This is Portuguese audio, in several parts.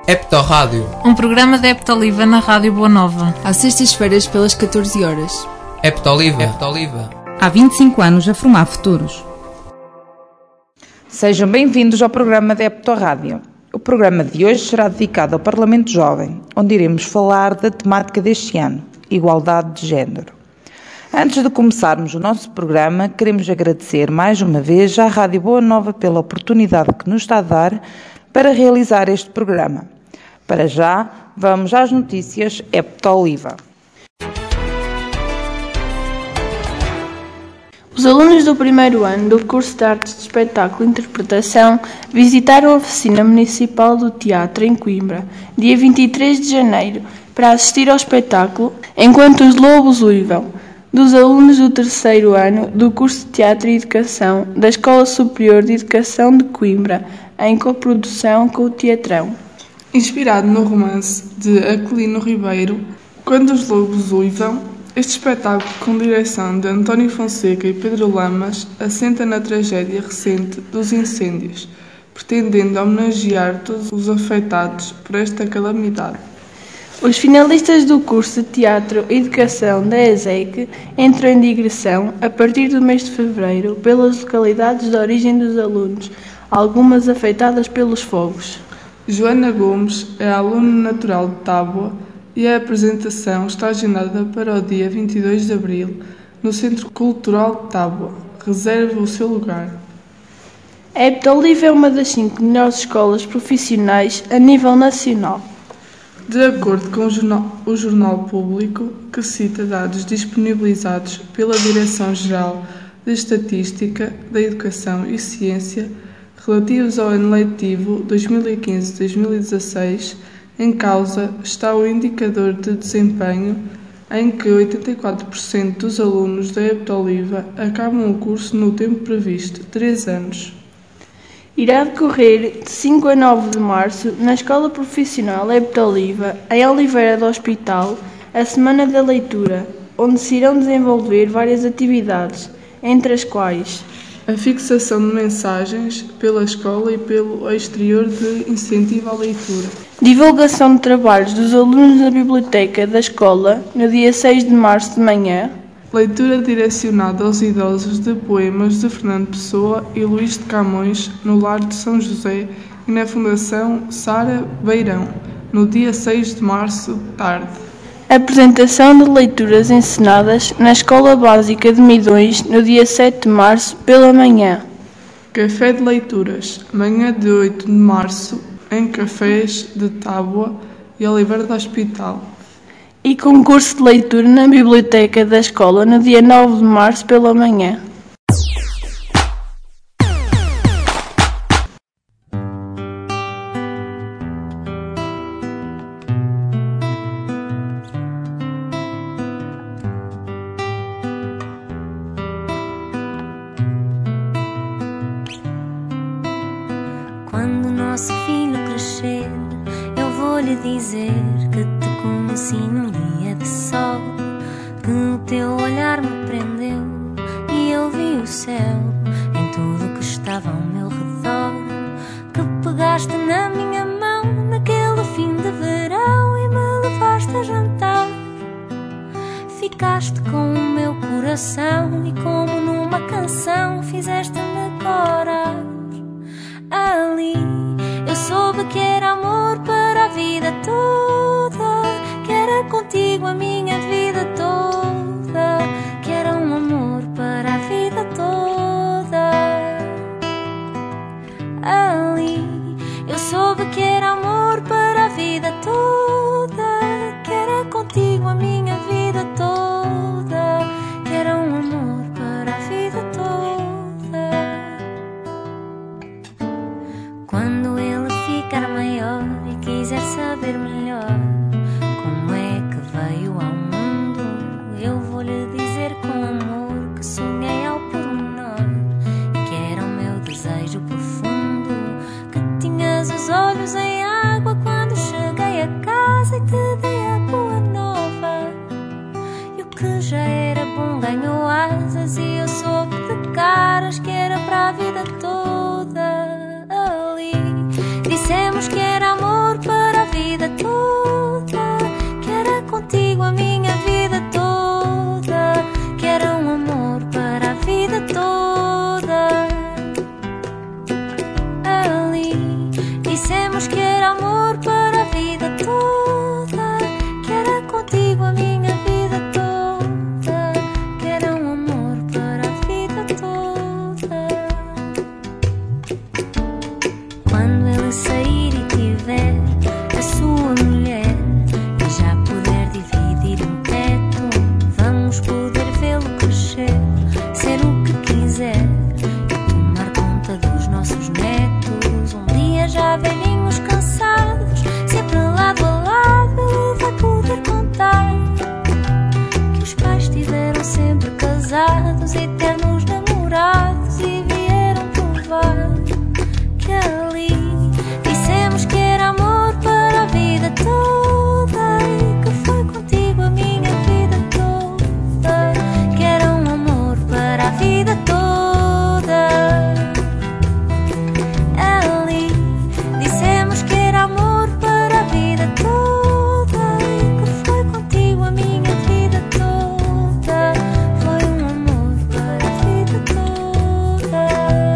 Heptorrádio, um programa da Heptoliva na Rádio Boa Nova. Às sextas-feiras pelas 14 horas. Heptoliva. Há 25 anos a formar futuros. Sejam bem-vindos ao programa da Heptorrádio. O programa de hoje será dedicado ao Parlamento Jovem, onde iremos falar da temática deste ano, igualdade de género. Antes de começarmos o nosso programa, queremos agradecer mais uma vez à Rádio Boa Nova pela oportunidade que nos está a dar para realizar este programa. Para já, vamos às notícias Heptoliva. Os alunos do primeiro ano do curso de Artes de Espetáculo e Interpretação visitaram a oficina municipal do teatro em Coimbra, dia 23 de janeiro, para assistir ao espetáculo Enquanto os Lobos Uivam, dos alunos do terceiro ano do curso de Teatro e Educação da Escola Superior de Educação de Coimbra, em coprodução com o Teatrão. Inspirado no romance de Aquilino Ribeiro, Quando os Lobos Uivam, este espetáculo, com direção de António Fonseca e Pedro Lamas, assenta na tragédia recente dos incêndios, pretendendo homenagear todos os afetados por esta calamidade. Os finalistas do curso de Teatro e Educação da ESEC entram em digressão a partir do mês de fevereiro pelas localidades de origem dos alunos, algumas afetadas pelos fogos. Joana Gomes é aluna natural de Tábua e a apresentação está agendada para o dia 22 de abril no Centro Cultural de Tábua. Reserve o seu lugar. A Heptoliva é uma das 5 melhores escolas profissionais a nível nacional. De acordo com o Jornal Público, que cita dados disponibilizados pela Direção-Geral de Estatística da Educação e Ciência relativos ao ano letivo 2015-2016, em causa está o indicador de desempenho, em que 84% dos alunos da Heptoliva acabam o curso no tempo previsto, 3 anos. Irá decorrer de 5 a 9 de março, na Escola Profissional Heptoliva, em Oliveira do Hospital, a Semana da Leitura, onde se irão desenvolver várias atividades, entre as quais a fixação de mensagens pela escola e pelo exterior de incentivo à leitura. Divulgação de trabalhos dos alunos na biblioteca da escola, no dia 6 de março de manhã. Leitura direcionada aos idosos de poemas de Fernando Pessoa e Luís de Camões, no Lar de São José e na Fundação Sara Beirão, no dia 6 de março, tarde. Apresentação de leituras encenadas na Escola Básica de Midões, no dia 7 de março, pela manhã. Café de leituras, manhã de 8 de março, em cafés de Tábua e Oliveira do Hospital. E concurso de leitura na biblioteca da escola, no dia 9 de março, pela manhã. Quando nosso filho crescer, eu vou-lhe dizer que te conheci num dia de sol, que o teu olhar me prendeu e eu vi o céu em tudo que estava ao meu redor, que pegaste na minha mão naquele fim de verão e me levaste a jantar. Ficaste com o meu coração e como numa canção fizeste-me corar. Ali eu soube que era amor para a vida toda, que era contigo a minha vida toda, que era um amor para a vida toda. Ali eu soube que era amor para a vida toda, que era contigo a minha vida toda, que era um amor para a vida toda. Dissemos que era amor para a vida toda, que era contigo a minha vida toda, que era um amor para a vida toda. Quando ele sair e tiver a sua mulher e já puder dividir um teto, vamos poder vê-lo crescer, ser o que quiser e tomar conta dos nossos netos. Um dia já velhinhos cansados, sempre lado a lado, ele vai poder contar que os pais estiveram sempre casados, eternos namorados, e vieram provar que ali dissemos que era amor para a vida toda e que foi contigo a minha vida toda, que era um amor para a vida toda. Ali dissemos que era amor para a vida toda e que foi contigo a minha vida toda, foi um amor para a vida toda.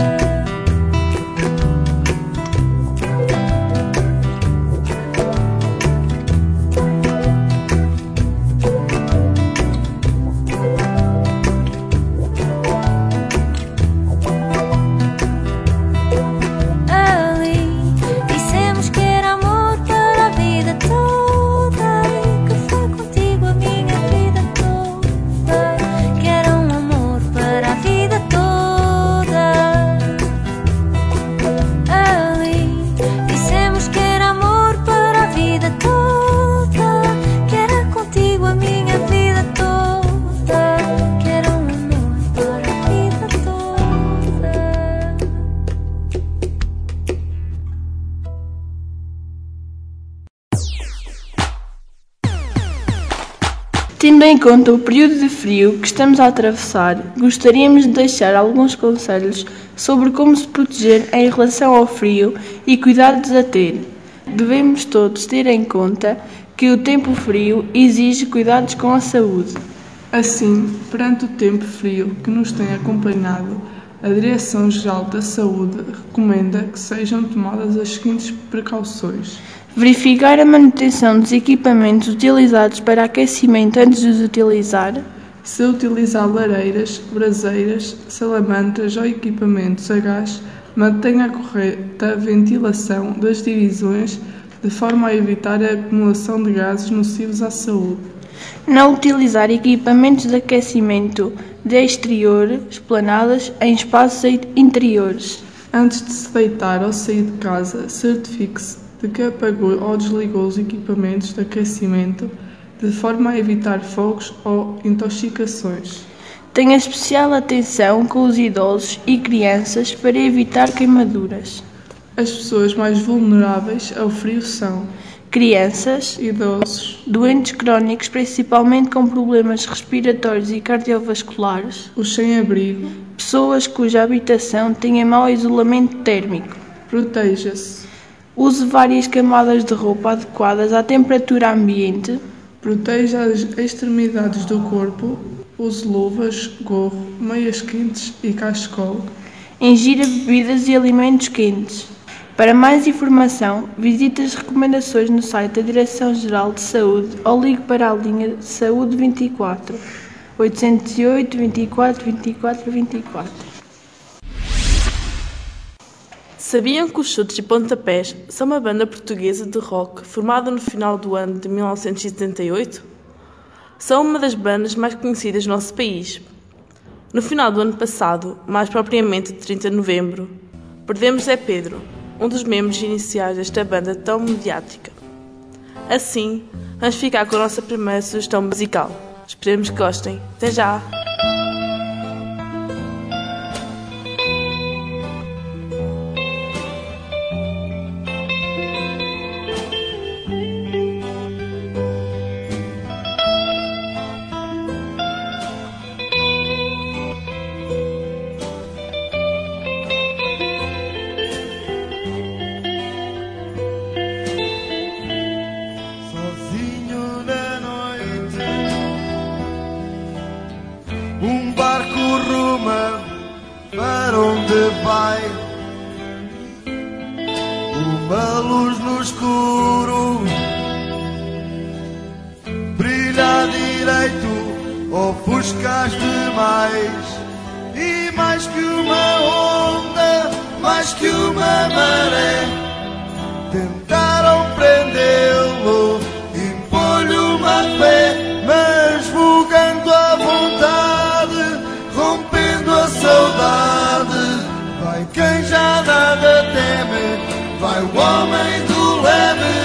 Ali dissemos que era amor para a vida toda e que foi contigo a minha vida toda, que era um amor para a vida toda. Ali dissemos que era amor para a vida toda, que era contigo a minha vida toda, que era um amor para a vida toda. Tendo em conta o período de frio que estamos a atravessar, gostaríamos de deixar alguns conselhos sobre como se proteger em relação ao frio e cuidados a ter. Devemos todos ter em conta que o tempo frio exige cuidados com a saúde. Assim, perante o tempo frio que nos tem acompanhado, a Direção-Geral da Saúde recomenda que sejam tomadas as seguintes precauções. Verificar a manutenção dos equipamentos utilizados para aquecimento antes de os utilizar. Se utilizar lareiras, braseiras, salamandras ou equipamentos a gás, mantenha a correta ventilação das divisões de forma a evitar a acumulação de gases nocivos à saúde. Não utilizar equipamentos de aquecimento de exterior, esplanadas, em espaços interiores. Antes de se deitar ou sair de casa, certifique-se de que apagou ou desligou os equipamentos de aquecimento, de forma a evitar fogos ou intoxicações. Tenha especial atenção com os idosos e crianças para evitar queimaduras. As pessoas mais vulneráveis ao frio são Crianças, idosos, doentes crónicos, principalmente com problemas respiratórios e cardiovasculares, os sem-abrigo. pessoas cuja habitação tenha mau isolamento térmico. Proteja-se. Use várias camadas de roupa adequadas à temperatura ambiente. Proteja as extremidades do corpo. Use luvas, gorro, meias quentes e cachecol. Ingira bebidas e alimentos quentes. Para mais informação, visite as recomendações no site da Direção-Geral de Saúde ou ligue para a linha Saúde 24 808 24 24 24. Sabiam que os Chutes e Pontapés são uma banda portuguesa de rock formada no final do ano de 1978? São uma das bandas mais conhecidas do nosso país. No final do ano passado, mais propriamente de 30 de novembro, perdemos Zé Pedro, um dos membros iniciais desta banda tão mediática. Assim, vamos ficar com a nossa primeira sugestão musical. Esperemos que gostem. Até já! Sozinho na noite luz no escuro, brilha direito, ofuscas demais. E mais que uma onda, mais que uma maré, tentaram prendê-lo, impor-lhe uma fé, mas vulgando a vontade, rompendo a saudade. Vai quem já nada teme, vai o homem do leme.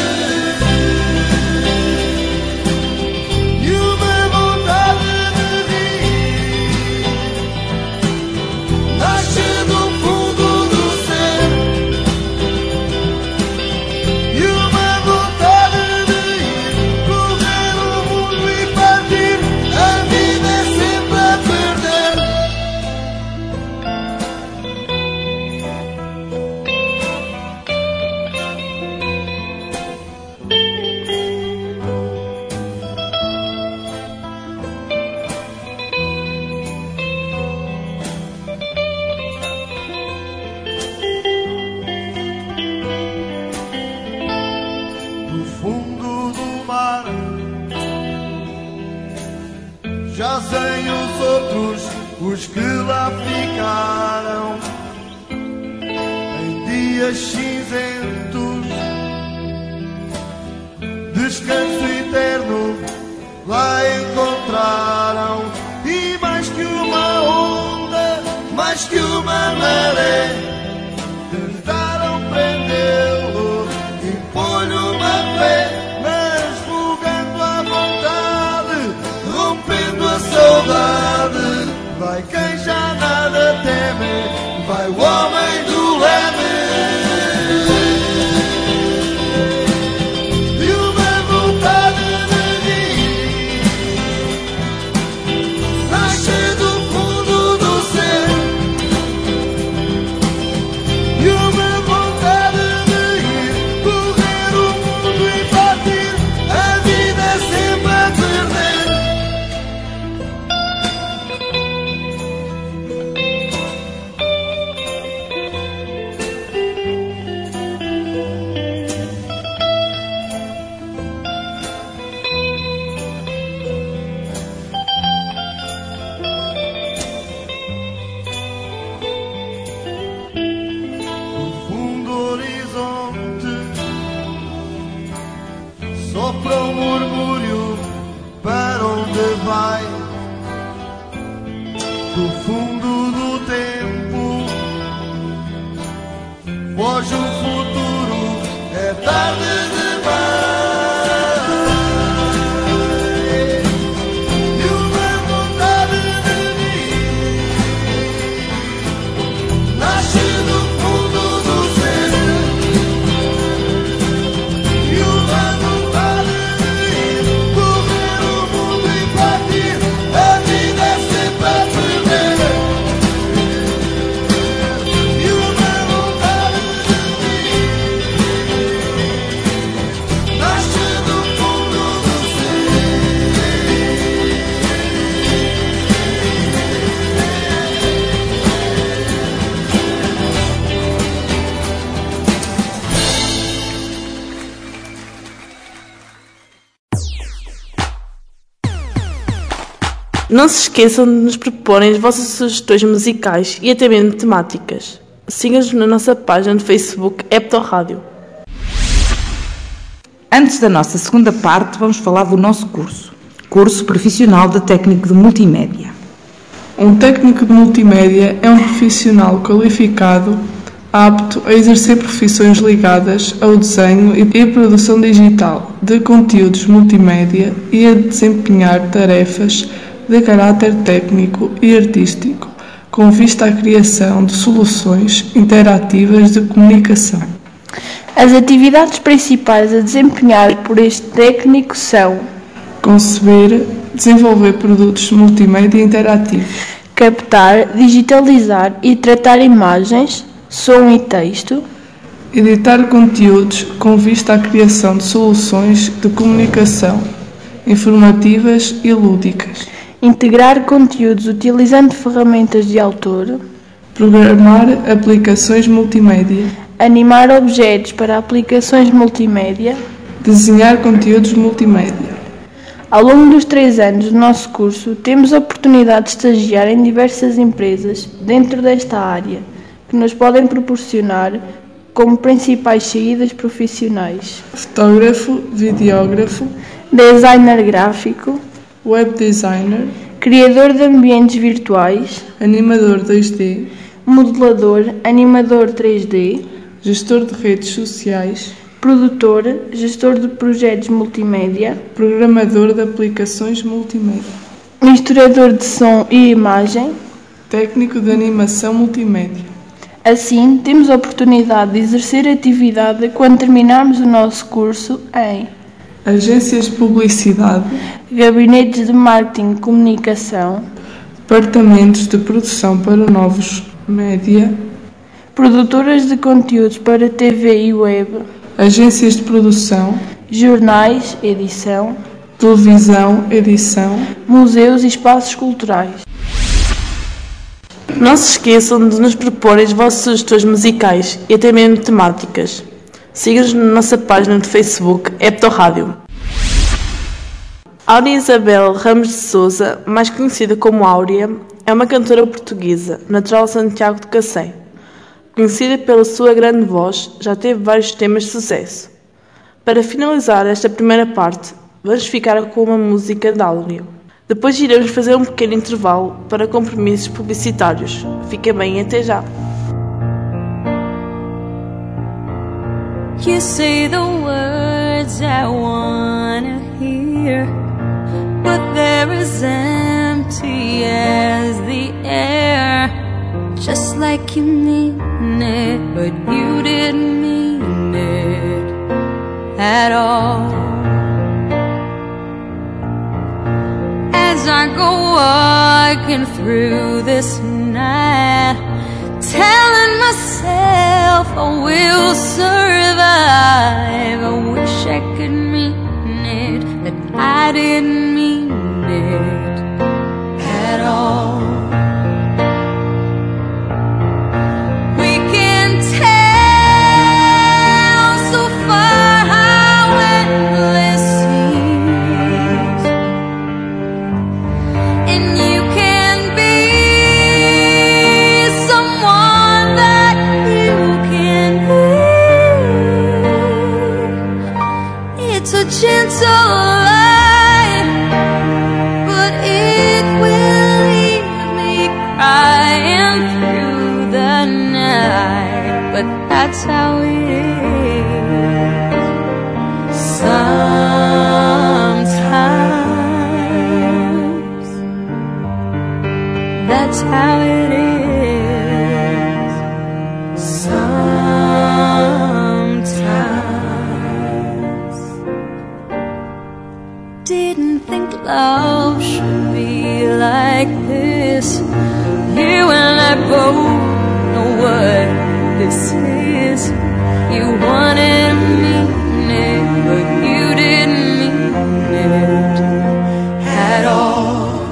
Jazem os outros, os que lá ficaram, em dias cinzentos, descanso eterno lá encontraram. E mais que uma onda, mais que uma maré, tentaram prendê-lo, impor-lhe uma fé, mas vulgando a vontade, rompendo a saudade. Vai quem já nada teme, vai o homem do leme. E uma vontade de vir nasce do fundo do ser. E uma vontade de ir correr o mundo e partir. A vida é sempre a perder. Sopra um murmúrio, para onde vai? Do fundo do tempo foge o futuro, é tarde demais. E uma vontade de vir nasce do fundo do ser. E uma não se esqueçam de nos proporem as vossas sugestões musicais e até mesmo temáticas. Sigam-nos na nossa página no Facebook Hepto Rádio. Antes da nossa segunda parte, vamos falar do nosso curso profissional de técnico de multimédia. Um técnico de multimédia é um profissional qualificado apto a exercer profissões ligadas ao desenho e produção digital de conteúdos multimédia e a desempenhar tarefas de caráter técnico e artístico, com vista à criação de soluções interativas de comunicação. As atividades principais a desempenhar por este técnico são: conceber, desenvolver produtos multimédia interativos, captar, digitalizar e tratar imagens, som e texto, editar conteúdos com vista à criação de soluções de comunicação informativas e lúdicas, integrar conteúdos utilizando ferramentas de autor, programar aplicações multimédia, animar objetos para aplicações multimédia, desenhar conteúdos multimédia. Ao longo dos 3 anos do nosso curso, temos a oportunidade de estagiar em diversas empresas dentro desta área, que nos podem proporcionar como principais saídas profissionais: Fotógrafo, videógrafo, designer gráfico, web designer, criador de ambientes virtuais, animador 2D, modelador, animador 3D, gestor de redes sociais, produtor, gestor de projetos multimédia, programador de aplicações multimédia, misturador de som e imagem, técnico de animação multimédia. Assim, temos a oportunidade de exercer atividade quando terminarmos o nosso curso em agências de publicidade, gabinetes de marketing e comunicação, departamentos de produção para novos média, produtoras de conteúdos para TV e web, agências de produção, jornais, edição, televisão, edição, museus e espaços culturais. Não se esqueçam de nos propor as vossas sugestões musicais e até mesmo temáticas. Siga-nos na nossa página de Facebook, Hepto Rádio. Áurea Isabel Ramos de Sousa, mais conhecida como Áurea, é uma cantora portuguesa, natural de Santiago de Cacém. Conhecida pela sua grande voz, já teve vários temas de sucesso. Para finalizar esta primeira parte, vamos ficar com uma música de Áurea. Depois iremos fazer um pequeno intervalo para compromissos publicitários. Fiquem bem, até já! You say the words I wanna hear, but they're as empty as the air. Just like you mean it, but you didn't mean it at all. As I go walking through this night, telling myself I will survive. I wish I could mean it, but I didn't mean it at all. We can tell so far how endless seems, and you can be someone that you can be. It's a gentle light, but it will leave me crying through the night. But that's how it is sometimes. That's how it is sometimes. Didn't think love should be like this. You and I both know what this is. You wanted me, but you didn't mean it at all.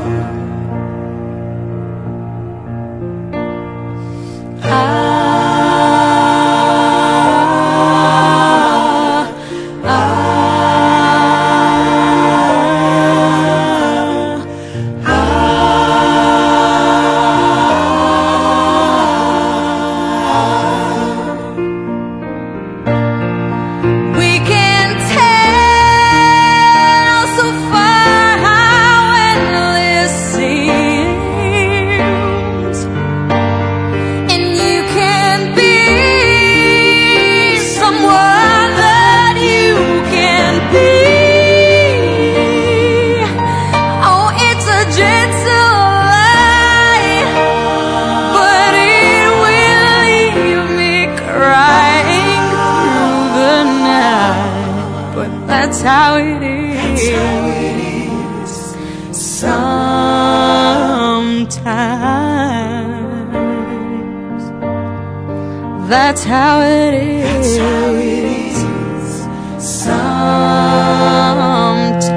We can tell so far how endless seems, and you can be someone that you can be. Oh, it's a gentle light, but it will leave me crying through the night. But that's how it is sometimes. That's how it is sometimes.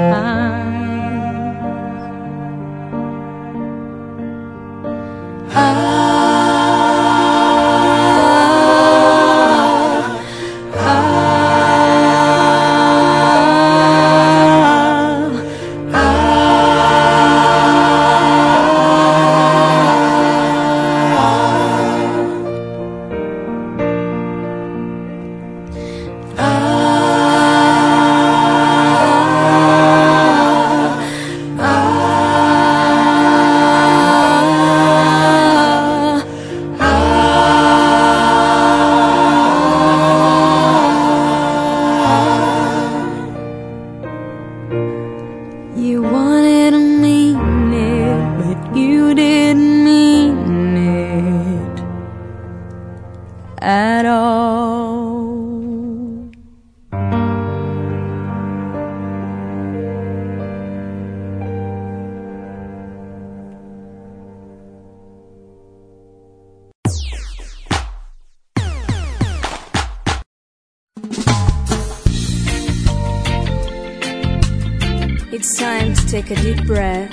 It's time to take a deep breath.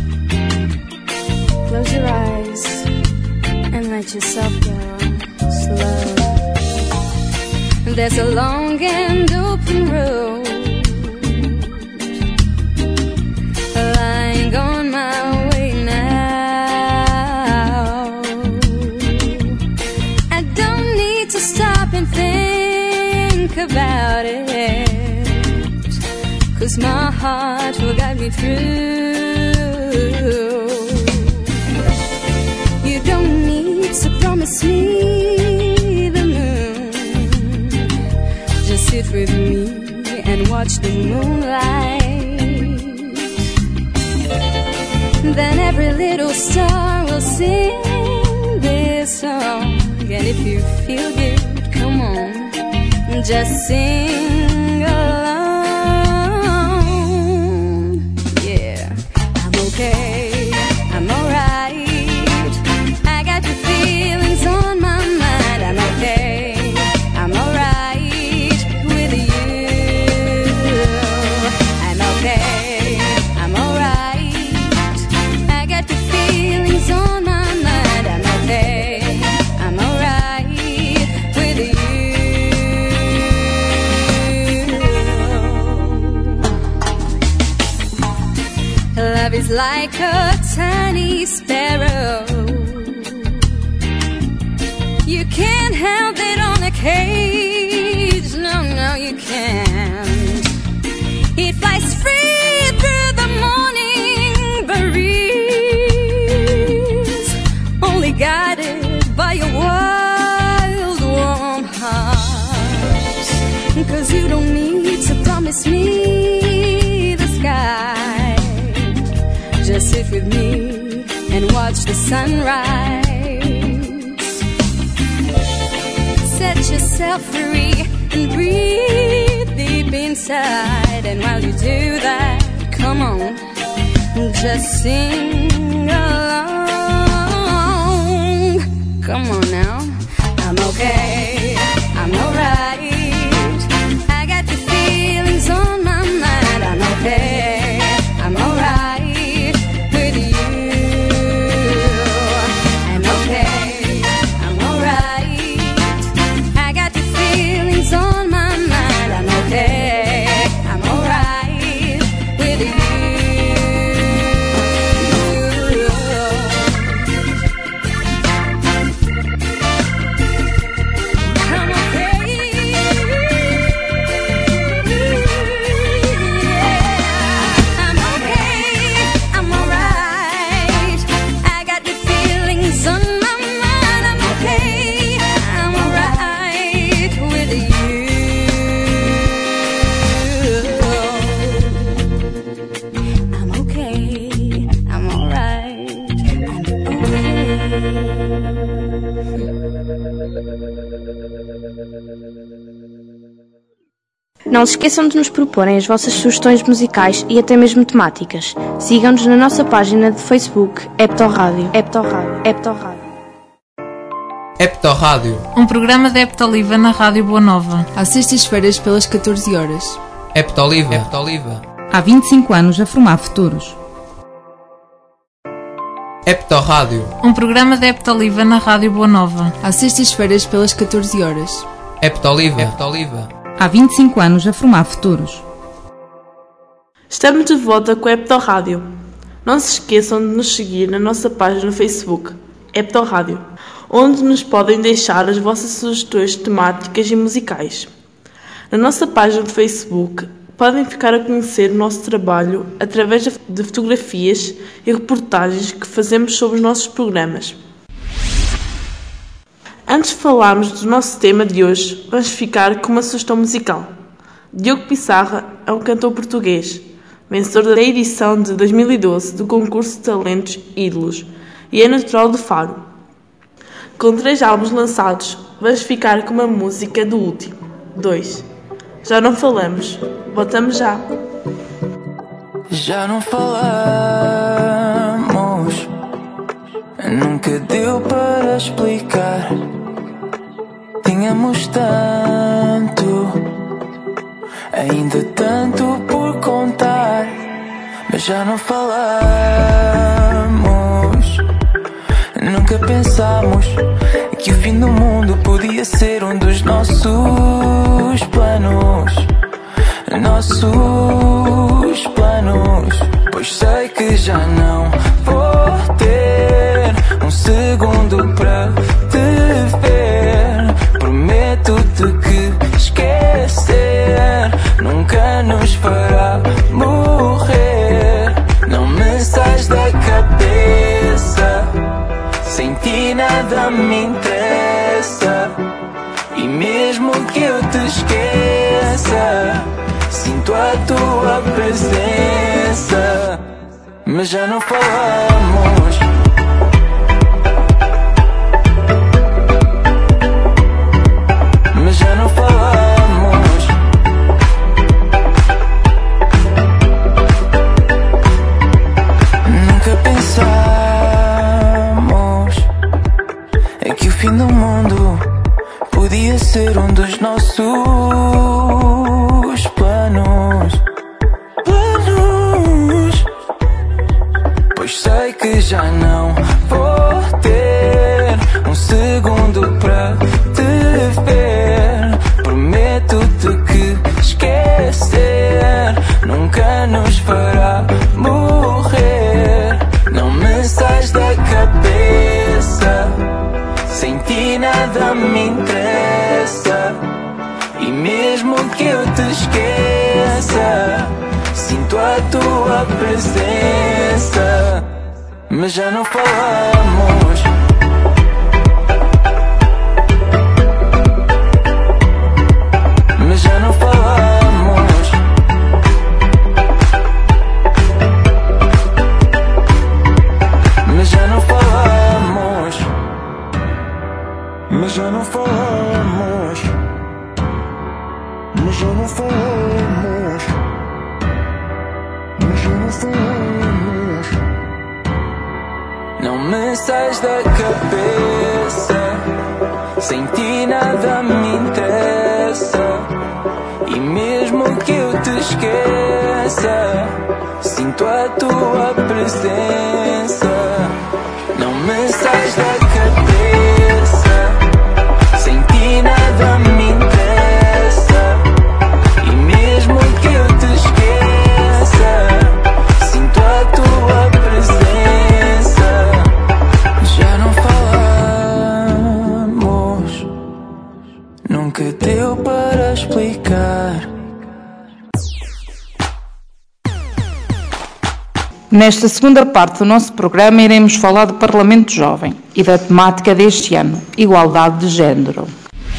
Close your eyes and let yourself go slow. There's a long and open road lying on my way now. I don't need to stop and think about it, 'cause my heart will guide me through. You don't need to promise me the moon. Just sit with me and watch the moonlight. Then every little star will sing this song. And if you feel good, come on, just sing along. Yeah, I'm okay, I'm alright. I got the feelings on my mind. I'm okay, I'm alright with you. I'm okay, I'm alright. I got the feelings on my mind. I'm okay, I'm alright with you. Love is like a tiny sparrow. You can't have it on a cage. No, no, you can't. It flies free through the morning breeze, only guided by your wild, warm heart. 'Cause you don't need to promise me the sky. Just sit with me and watch the sunrise. Set yourself free and breathe deep inside. And while you do that, come on, just sing along. Come on now. I'm okay, I'm alright. I got the feelings on my mind. I'm okay, I'm alright with you. I'm okay, I'm alright. I got the feelings on my mind. I'm okay, I'm alright with you. I'm okay, yeah. I'm okay, I'm alright. I got the feelings on my mind. I'm okay, I'm alright with you. I'm okay, I'm alright, Não se esqueçam de nos proporem as vossas sugestões musicais e até mesmo temáticas. Sigam-nos na nossa página de Facebook, Heptorrádio. Heptorrádio. Um programa da Heptoliva na Rádio Boa Nova. Às sextas-feiras pelas 14 horas. Heptoliva. Há 25 anos a formar futuros. Heptorrádio. Um programa da Heptoliva na Rádio Boa Nova. Às sextas-feiras pelas 14 horas. Heptoliva. Há 25 anos a formar futuros. Estamos de volta com a Heptorrádio. Não se esqueçam de nos seguir na nossa página no Facebook, Heptorrádio, onde nos podem deixar as vossas sugestões temáticas e musicais. Na nossa página do Facebook podem ficar a conhecer o nosso trabalho através de fotografias e reportagens que fazemos sobre os nossos programas. Antes de falarmos do nosso tema de hoje, vamos ficar com uma sugestão musical. Diogo Pissarra é um cantor português, vencedor da edição de 2012 do concurso de talentos Ídolos e é natural de Faro. Com 3 álbuns lançados, vamos ficar com uma música do último, 2. Já não falamos, voltamos já. Já não falamos, nunca deu para explicar. Tínhamos tanto, ainda tanto por contar. mas já não falamos. Nunca pensámos que o fim do mundo podia ser um dos nossos planos. Nossos planos. Pois sei que já não vou ter um segundo para te ver. Prometo-te que esquecer nunca nos fará morrer. Não me sais da cabeça, sem ti nada me interessa. E mesmo que eu te esqueça, sinto a tua presença, mas já não falamos. Mas já não falamos. Nunca pensamos que o fim do mundo podia ser um dos nossos planos. Pois sei que já não vou ter um segundo para te ver. Prometo-te que esquecer nunca nos fará morrer. Não me sais da cabeça, sem ti nada me interessa. E mesmo que eu te esqueça, sinto a tua presença, mas já não falamos. Mas já não falamos. Mas já não falamos. Mas já não falamos. Mas já não falamos. Mas já não falamos. Não me sais da cabeça, sem ti nada me interessa. E mesmo que eu te esqueça, sinto a tua presença. Não me sais da cabeça, sem ti nada me interessa. E mesmo que eu te esqueça, sinto a tua presença. Já não falamos, nunca deu para explicar. Nesta segunda parte do nosso programa iremos falar do Parlamento Jovem e da temática deste ano, igualdade de género.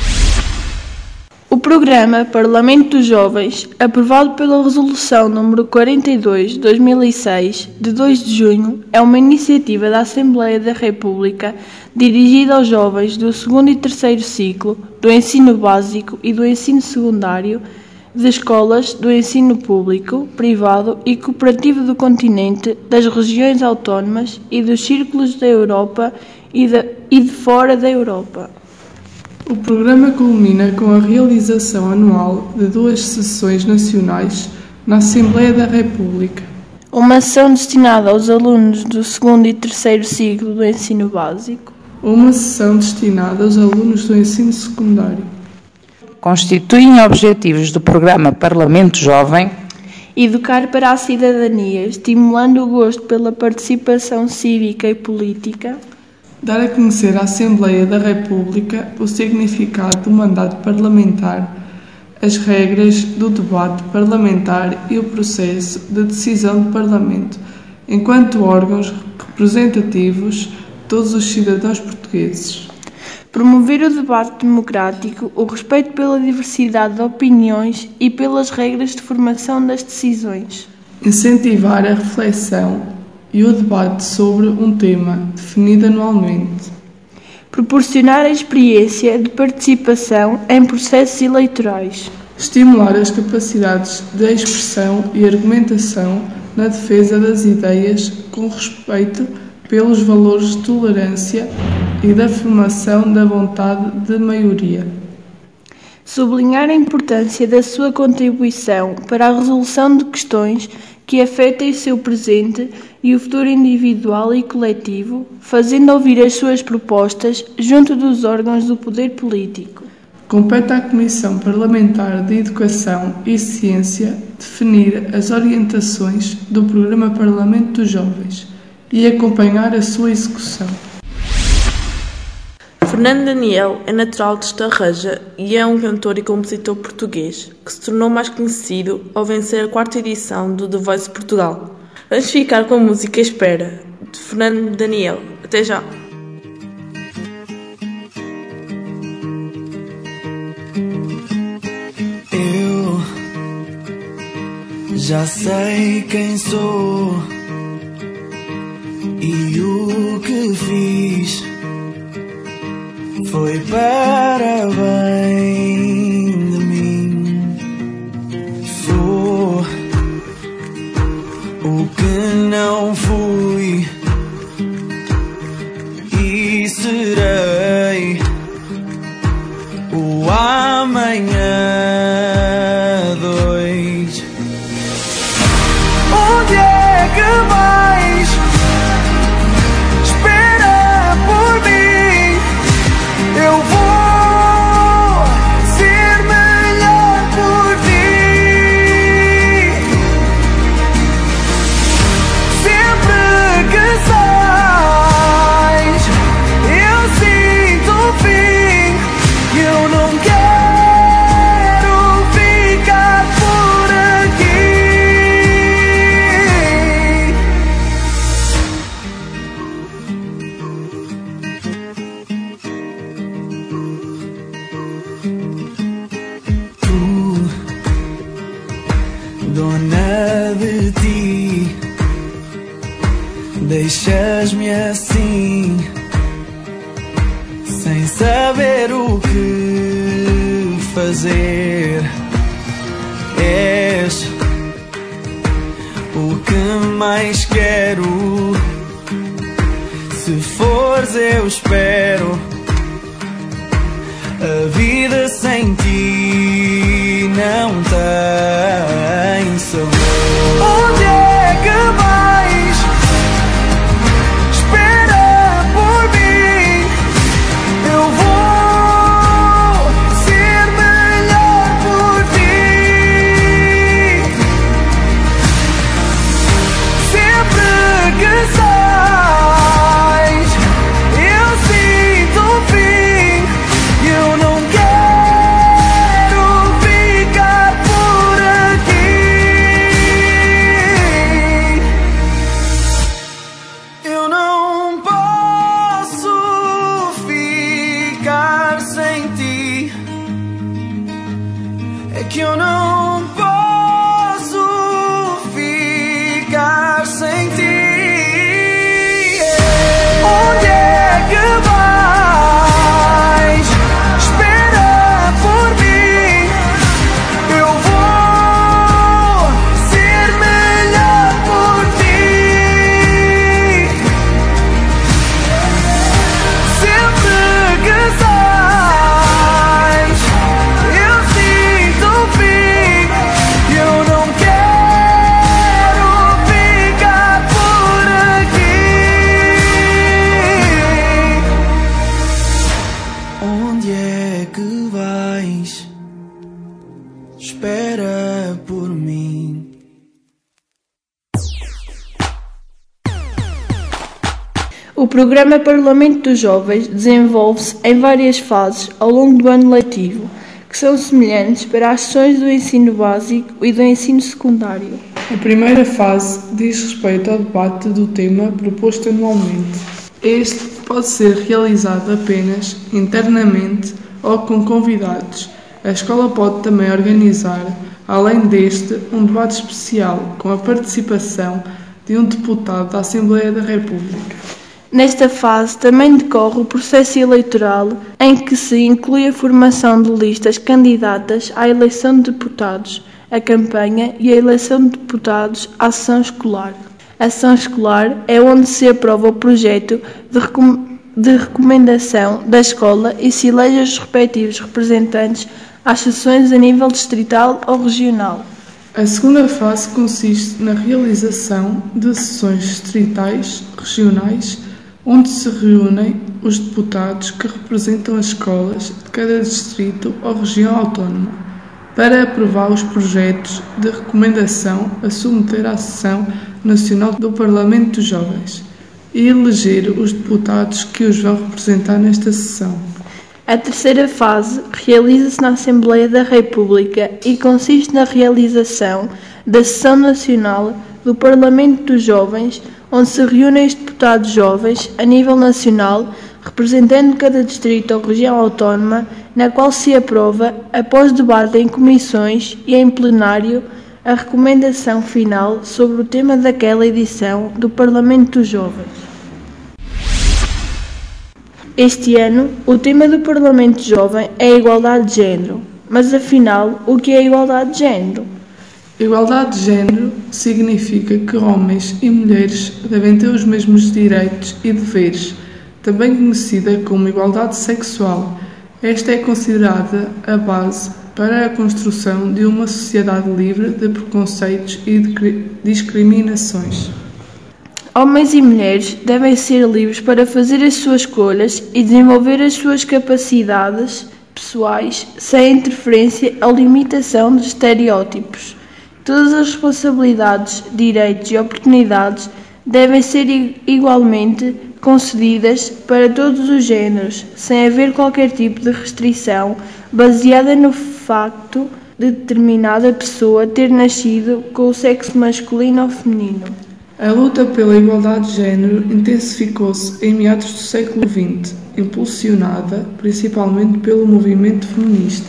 O programa Parlamento dos Jovens, aprovado pela Resolução nº 42/2006, de 2 de junho, é uma iniciativa da Assembleia da República dirigida aos jovens do 2º e 3º ciclo do ensino básico e do ensino secundário de escolas do ensino público, privado e cooperativo do continente, das regiões autónomas e dos círculos da Europa e de fora da Europa. O programa culmina com a realização anual de 2 sessões nacionais na Assembleia da República. Uma sessão destinada aos alunos do 2º e 3º ciclo do ensino básico. Uma sessão destinada aos alunos do ensino secundário. Constituem objetivos do programa Parlamento Jovem: educar para a cidadania, estimulando o gosto pela participação cívica e política. Dar a conhecer à Assembleia da República o significado do mandato parlamentar, as regras do debate parlamentar e o processo de decisão do Parlamento, enquanto órgãos representativos de todos os cidadãos portugueses. Promover o debate democrático, o respeito pela diversidade de opiniões e pelas regras de formação das decisões. Incentivar a reflexão e o debate sobre um tema definido anualmente. Proporcionar a experiência de participação em processos eleitorais. Estimular as capacidades de expressão e argumentação na defesa das ideias com respeito pelos valores de tolerância e da afirmação da vontade de maioria. Sublinhar a importância da sua contribuição para a resolução de questões que afetem o seu presente e o futuro individual e coletivo, fazendo ouvir as suas propostas junto dos órgãos do poder político. Compete à Comissão Parlamentar de Educação e Ciência definir as orientações do Programa Parlamento dos Jovens e acompanhar a sua execução. Fernando Daniel é natural de Estarreja e é um cantor e compositor português que se tornou mais conhecido ao vencer a 4ª edição do The Voice Portugal. Vamos ficar com a música Espera, de Fernando Daniel. Até já! Eu já sei quem sou e o que fiz foi para bem de mim. Sou o que não fui e serei o amanhã. Onde é que vais? Espera por mim. Eu vou ser melhor por ti. Sempre que sais, eu sinto o fim. Eu não quero ficar por aqui. Dona de ti, deixas-me assim, sem saber o que fazer. És o que mais quero. Se fores, eu espero. A vida sem ti não tem sabor. Onde é que vais? Espera por mim. Eu vou ser melhor por ti. Sempre que sais, eu sinto o fim. Eu não quero ficar por aqui. Eu não posso ficar sem ti. É que eu não posso ficar sem ti. Onde é que vais? Espera por mim. Eu vou ser melhor por ti. Sempre que sais, eu sinto o fim. Eu não quero ficar por aqui. Onde é que vais? Espera por mim. O programa Parlamento dos Jovens desenvolve-se em várias fases ao longo do ano letivo, que são semelhantes para as sessões do ensino básico e do ensino secundário. A primeira fase diz respeito ao debate do tema proposto anualmente. Este pode ser realizado apenas internamente ou com convidados. A escola pode também organizar, além deste, um debate especial com a participação de um deputado da Assembleia da República. Nesta fase também decorre o processo eleitoral, em que se inclui a formação de listas candidatas à eleição de deputados, a campanha e a eleição de deputados à sessão escolar. A sessão escolar é onde se aprova o projeto de recomendação da escola e se elege os respectivos representantes às sessões a nível distrital ou regional. A segunda fase consiste na realização de sessões distritais, regionais, onde se reúnem os deputados que representam as escolas de cada distrito ou região autónoma, para aprovar os projetos de recomendação a submeter à sessão nacional do Parlamento dos Jovens e eleger os deputados que os vão representar nesta sessão. A terceira fase realiza-se na Assembleia da República e consiste na realização da Sessão Nacional do Parlamento dos Jovens, onde se reúnem os deputados jovens a nível nacional, representando cada distrito ou região autónoma, na qual se aprova, após debate em comissões e em plenário, a recomendação final sobre o tema daquela edição do Parlamento dos Jovens. Este ano, o tema do Parlamento Jovem é a igualdade de género. Mas, afinal, o que é a igualdade de género? Igualdade de género significa que homens e mulheres devem ter os mesmos direitos e deveres, também conhecida como igualdade sexual. Esta é considerada a base para a construção de uma sociedade livre de preconceitos e de discriminações. Homens e mulheres devem ser livres para fazer as suas escolhas e desenvolver as suas capacidades pessoais sem interferência ou limitação de estereótipos. Todas as responsabilidades, direitos e oportunidades devem ser igualmente concedidas para todos os géneros, sem haver qualquer tipo de restrição baseada no facto de determinada pessoa ter nascido com o sexo masculino ou feminino. A luta pela igualdade de género intensificou-se em meados do século XX, impulsionada principalmente pelo movimento feminista.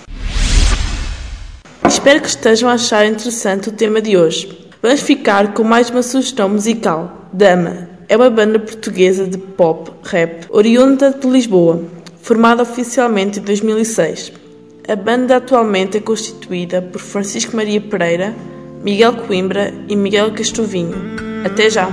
Espero que estejam a achar interessante o tema de hoje. Vamos ficar com mais uma sugestão musical. Dama é uma banda portuguesa de pop, rap, oriunda de Lisboa, formada oficialmente em 2006. A banda atualmente é constituída por Francisco Maria Pereira, Miguel Coimbra e Miguel Castrovinho. Até já!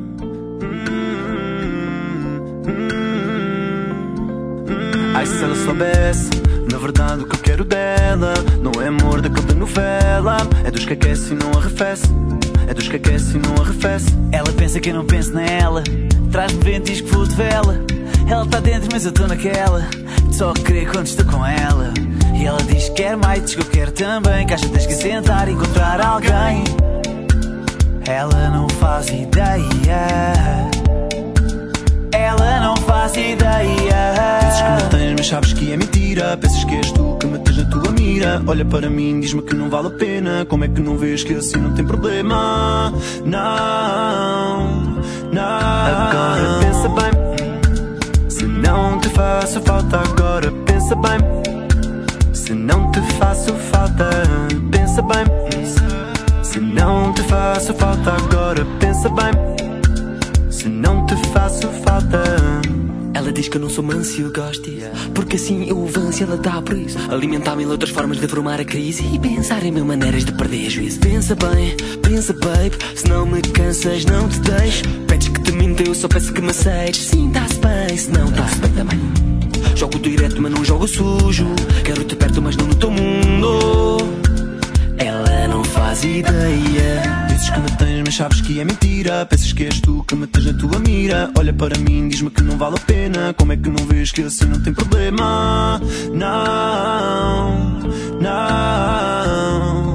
Ai, se ela soubesse, na verdade o que eu quero dela não é amor daquela novela. É dos que aquece e não arrefece. É dos que aquece e não arrefece. Ela pensa que eu não penso nela. Traz-me vento e diz que vou de vela. Ela está dentro mas eu estou naquela. Só querer quando estou com ela. E ela diz que quer mais, diz que eu quero também. Que acha que tens que sentar e encontrar alguém. Ela não faz ideia. Ela não faz ideia. Dizes que não tens, mas sabes que é mentira. Pensas que és tu que me tens na tua mira. Olha para mim, diz-me que não vale a pena. Como é que não vês que assim não tem problema? Não, não. Agora pensa bem. Se não te faço falta, agora pensa bem. Se não te faço falta, pensa bem. Se não te faço falta, agora pensa bem. Se não te faço falta. Ela diz que eu não sou manso e eu gosto disso, porque assim eu avanço e ela dá por isso. Alimentar-me em outras formas de formar a crise e pensar em mil maneiras de perder juízo. Pensa bem, pensa babe, se não me cansas não te deixo. Pedes que te minta, eu só peço que me aceites. Sim, está-se bem, se não está-se bem também. Jogo direto mas não jogo sujo. Quero-te perto mas não no teu mundo. Ela não faz ideia. Dizes que me tens, mas sabes que é mentira. Pensas que és tu que me tens na tua mira. Olha para mim, diz-me que não vale a pena. Como é que não vês que assim não tem problema? Não, não.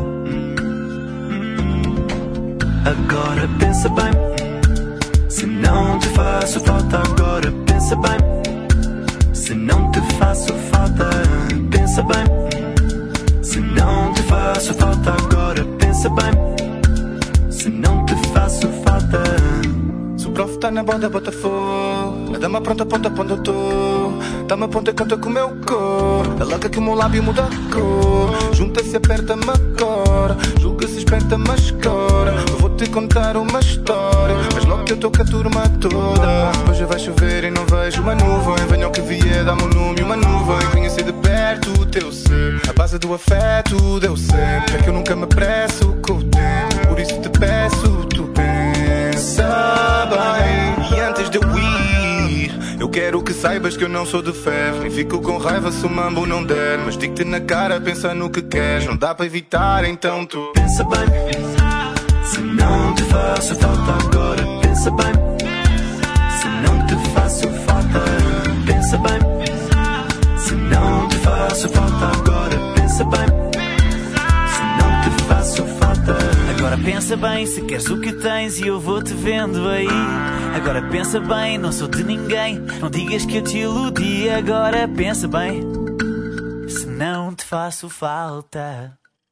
Agora pensa bem. Se não te faço falta, agora pensa bem. Se não te faço falta, pensa bem. Se não te faço falta, agora pensa bem. Se não te faço falta. Se o prof tá na borda, bota fogo. A dama pronta, ponta, ponta, eu tô. Dama ponta, canta com o meu cor. Ela quer que o meu lábio muda a cor. Junta-se, aperta-me agora. Julga-se, espeta-me a escora. Eu vou-te contar uma história, mas logo que eu tô com a turma toda. Hoje vai chover e não vejo uma nuvem. Venha o que vier, dá-me um nome e uma nuvem. Conheci de perto o teu ser. A base do afeto deu sempre. É que eu nunca me apresso com o tempo. Por isso te peço, tu pensa bem. E antes de eu ir, eu quero que saibas que eu não sou de ferro e fico com raiva se o mambo não der. Mas digo-te na cara, pensa no que queres. Não dá para evitar, então tu pensa bem, se não te faço falta agora. Pensa bem, se não te faço falta. Pensa bem, se não te faço falta agora. Pensa bem, se não te faço falta. Agora pensa bem, se queres o que tens e eu vou-te vendo aí. Agora pensa bem, não sou de ninguém, não digas que eu te iludi. Agora pensa bem, se não te faço falta.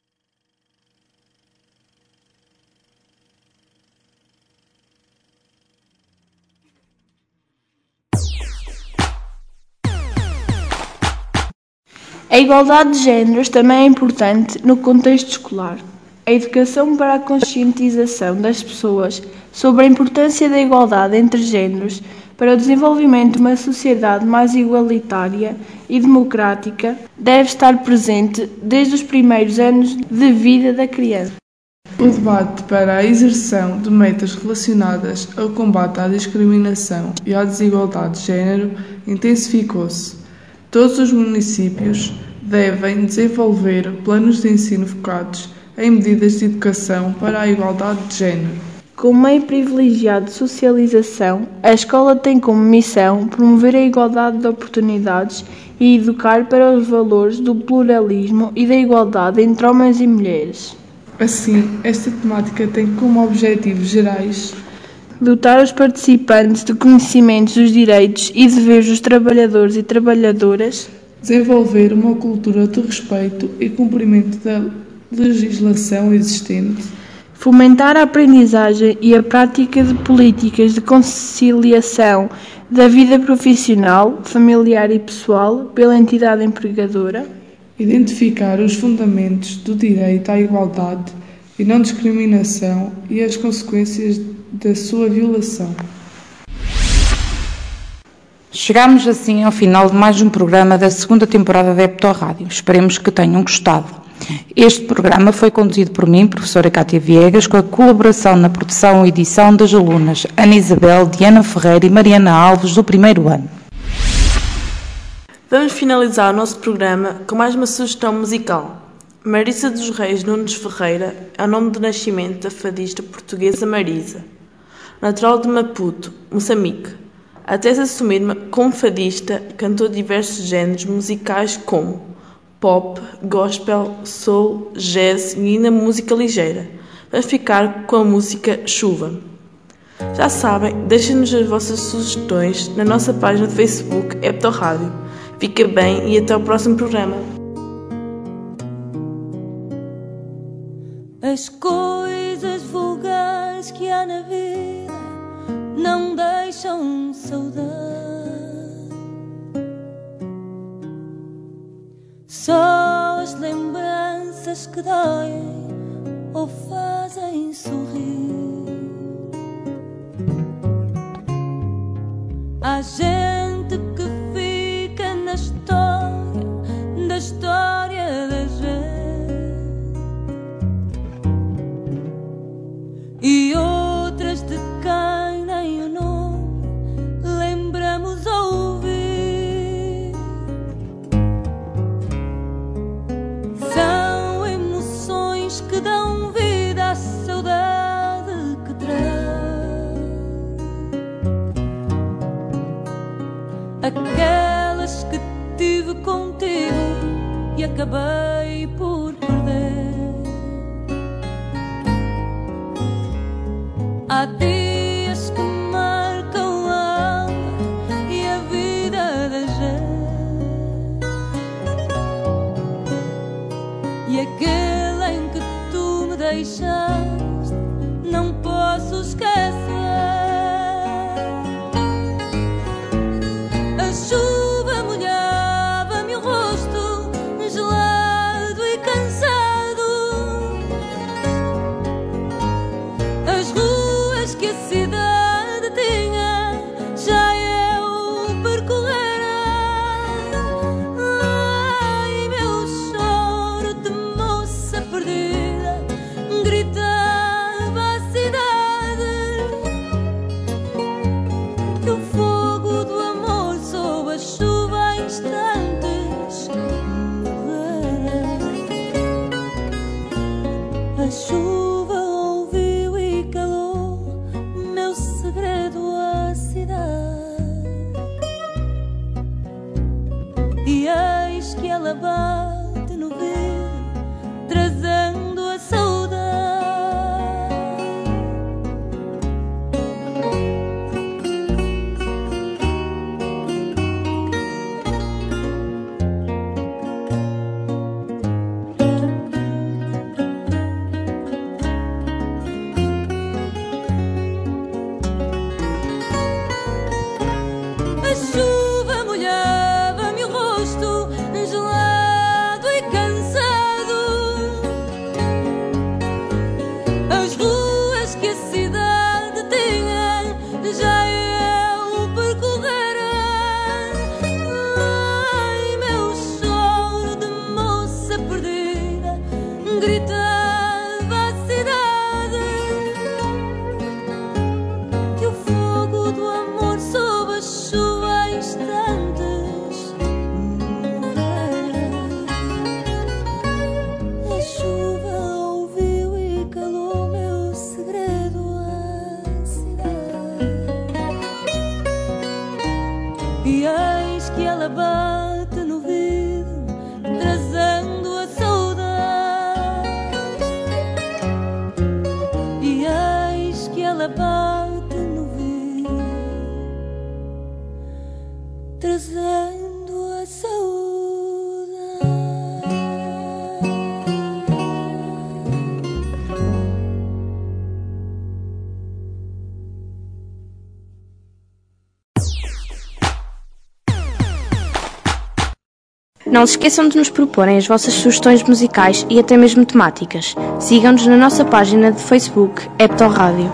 A igualdade de géneros também é importante no contexto escolar. A educação para a conscientização das pessoas sobre a importância da igualdade entre géneros para o desenvolvimento de uma sociedade mais igualitária e democrática deve estar presente desde os primeiros anos de vida da criança. O debate para a exerção de metas relacionadas ao combate à discriminação e à desigualdade de género intensificou-se. Todos os municípios devem desenvolver planos de ensino focados em medidas de educação para a igualdade de género. Como meio privilegiado de socialização, a escola tem como missão promover a igualdade de oportunidades e educar para os valores do pluralismo e da igualdade entre homens e mulheres. Assim, esta temática tem como objetivos gerais dotar os participantes de conhecimentos dos direitos e deveres dos trabalhadores e trabalhadoras, desenvolver uma cultura de respeito e cumprimento da legislação existente, fomentar a aprendizagem e a prática de políticas de conciliação da vida profissional, familiar e pessoal pela entidade empregadora, identificar os fundamentos do direito à igualdade e não discriminação e as consequências da sua violação. Chegamos assim ao final de mais um programa da segunda temporada da Epto Rádio. Esperemos que tenham gostado. Este programa foi conduzido por mim, professora Cátia Viegas, com a colaboração na produção e edição das alunas Ana Isabel, Diana Ferreira e Mariana Alves, do primeiro ano. Vamos finalizar o nosso programa com mais uma sugestão musical. Marisa dos Reis Nunes Ferreira é o nome de nascimento da fadista portuguesa Marisa, natural de Maputo, Moçambique. Até se assumir como fadista, cantou diversos géneros musicais como pop, gospel, soul, jazz e ainda música ligeira. Vamos ficar com a música Chuva. Já sabem, deixem-nos as vossas sugestões na nossa página de Facebook Epto Rádio. Fica bem e até o próximo programa. As coisas vulgares que há na vida não deixam saudade. Só as lembranças que doem ou fazem sorrir. Há gente que fica na história da história da gente e outras de quem nem o nome lembramos ouvir. São emoções que dão vida à saudade que traz, aquelas que tive contigo e acabei por perder. Há dias que marcam a alma e a vida da gente, e aquele em que tu me deixaste não posso esquecer. A chuva molhava-me o rosto, gelado e cansado. As ruas que a cidade tinha já eu percorrera. Ai, meu choro de moça perdida gritava a cidade que o fogo do amor soube A chuva ouviu e calou meu segredo à cidade, e eis que ela bate no vidro, trazendo a saudade. A chuva molhava-me o rosto, gelado e cansado. As ruas que a cidade tinha já eu percorrera. Ai, meu choro de moça perdida gritava à cidade que o fogo do amor sob a chuva em instantes morrera. A chuva ouviu e calou meu segredo à cidade, e eis que ela bate no vidro, trazendo a saudade. E eis que ela bate no vidro, trazendo a saudade. Não se esqueçam de nos proporem as vossas sugestões musicais e até mesmo temáticas. Sigam-nos na nossa página de Facebook, Heptorrádio.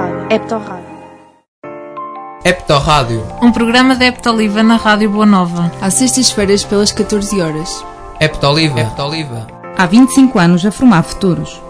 Heptorrádio. Um programa da Heptoliva na Rádio Boa Nova. Às sextas-feiras pelas 14 horas. Heptoliva. Há 25 anos a formar futuros.